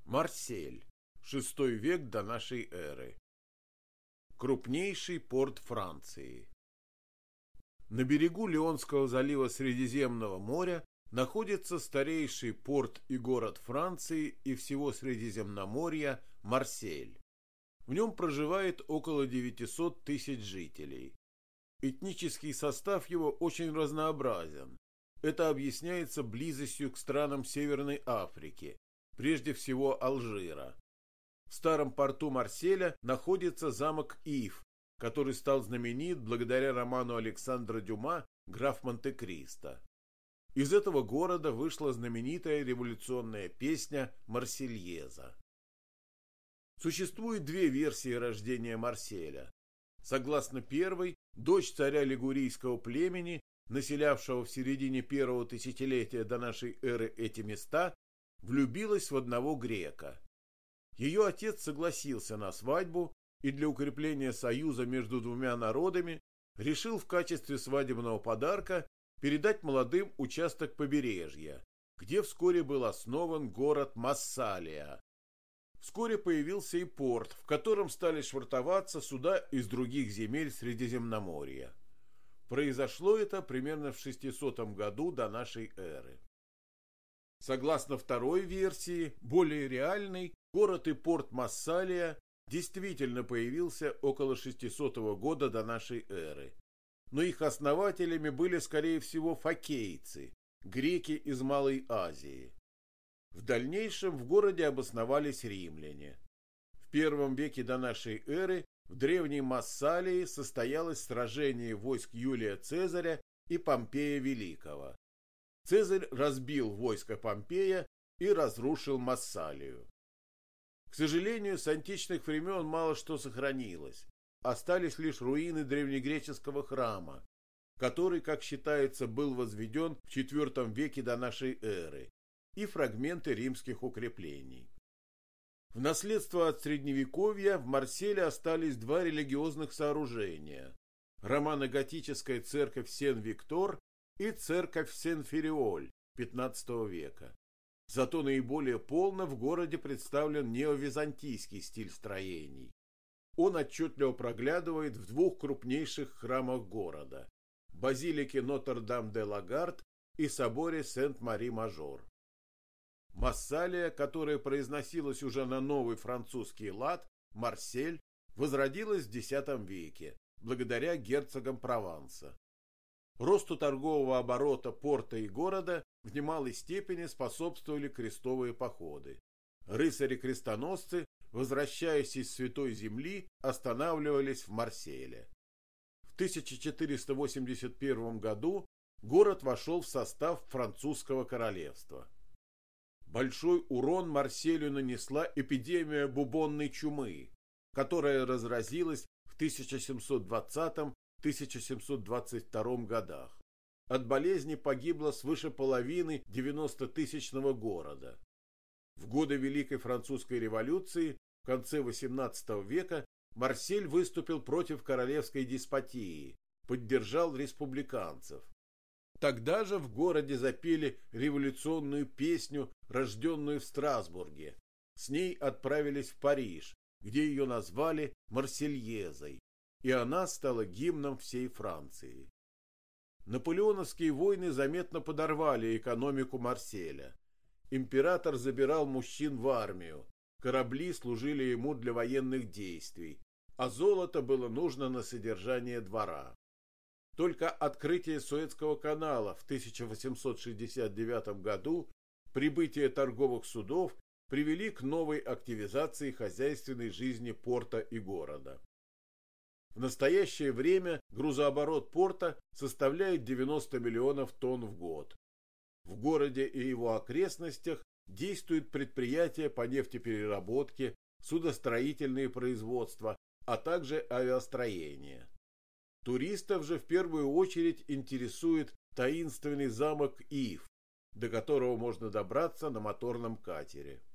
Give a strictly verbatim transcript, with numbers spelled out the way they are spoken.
Марсель. шестой век до нашей эры. Крупнейший порт Франции. На берегу Лионского залива Средиземного моря находится старейший порт и город Франции и всего Средиземноморья Марсель. В нем проживает около девятисот тысяч жителей. Этнический состав его очень разнообразен. Это объясняется близостью к странам Северной Африки, прежде всего Алжира. В старом порту Марселя находится замок Иф, который стал знаменит благодаря роману Александра Дюма «Граф Монте-Кристо». Из этого города вышла знаменитая революционная песня «Марсельеза». Существует две версии рождения Марселя. Согласно первой, дочь царя лигурийского племени, населявшего в середине первого тысячелетия до нашей эры эти места, влюбилась в одного грека. Ее отец согласился на свадьбу и для укрепления союза между двумя народами решил в качестве свадебного подарка передать молодым участок побережья, где вскоре был основан город Массалия. Вскоре появился и порт, в котором стали швартоваться суда из других земель Средиземноморья. Произошло это примерно в шестисотом году до нашей эры. Согласно второй версии, более реальной, город и порт Массалия действительно появился около шестисотого года до нашей эры. Но их основателями были, скорее всего, фокейцы, греки из Малой Азии. В дальнейшем в городе обосновались римляне. В первом веке до нашей эры в древней Массалии состоялось сражение войск Юлия Цезаря и Помпея Великого. Цезарь разбил войско Помпея и разрушил Массалию. К сожалению, с античных времен мало что сохранилось. Остались лишь руины древнегреческого храма, который, как считается, был возведен в четвертом веке до нашей эры, и фрагменты римских укреплений. В наследство от Средневековья в Марселе остались два религиозных сооружения – романо-готическая церковь Сен-Виктор и церковь Сен-Фериоль пятнадцатого века. Зато наиболее полно в городе представлен неовизантийский стиль строений. Он отчетливо проглядывает в двух крупнейших храмах города – базилике Нотр-Дам-де-Лагард и соборе Сент-Мари-Мажор. Массалия, которая произносилась уже на новый французский лад, Марсель, возродилась в десятом веке, благодаря герцогам Прованса. Росту торгового оборота порта и города в немалой степени способствовали крестовые походы. Рыцари-крестоносцы, возвращаясь из Святой Земли, останавливались в Марселе. В тысяча четыреста восемьдесят первом году город вошел в состав французского королевства. Большой урон Марселю нанесла эпидемия бубонной чумы, которая разразилась в тысяча семьсот двадцатом — тысяча семьсот двадцать втором годах. От болезни погибло свыше половины девяностотысячного города. В годы Великой Французской революции в конце восемнадцатого века Марсель выступил против королевской деспотии, поддержал республиканцев. Тогда же в городе запели революционную песню, рожденную в Страсбурге. С ней отправились в Париж, где ее назвали Марсельезой, и она стала гимном всей Франции. Наполеоновские войны заметно подорвали экономику Марселя. Император забирал мужчин в армию, корабли служили ему для военных действий, а золото было нужно на содержание двора. Только открытие Суэцкого канала в тысяча восемьсот шестьдесят девятом году, прибытие торговых судов привели к новой активизации хозяйственной жизни порта и города. В настоящее время грузооборот порта составляет девяносто миллионов тонн в год. В городе и его окрестностях действуют предприятия по нефтепереработке, судостроительные производства, а также авиастроение. Туристов же в первую очередь интересует таинственный замок Иф, до которого можно добраться на моторном катере.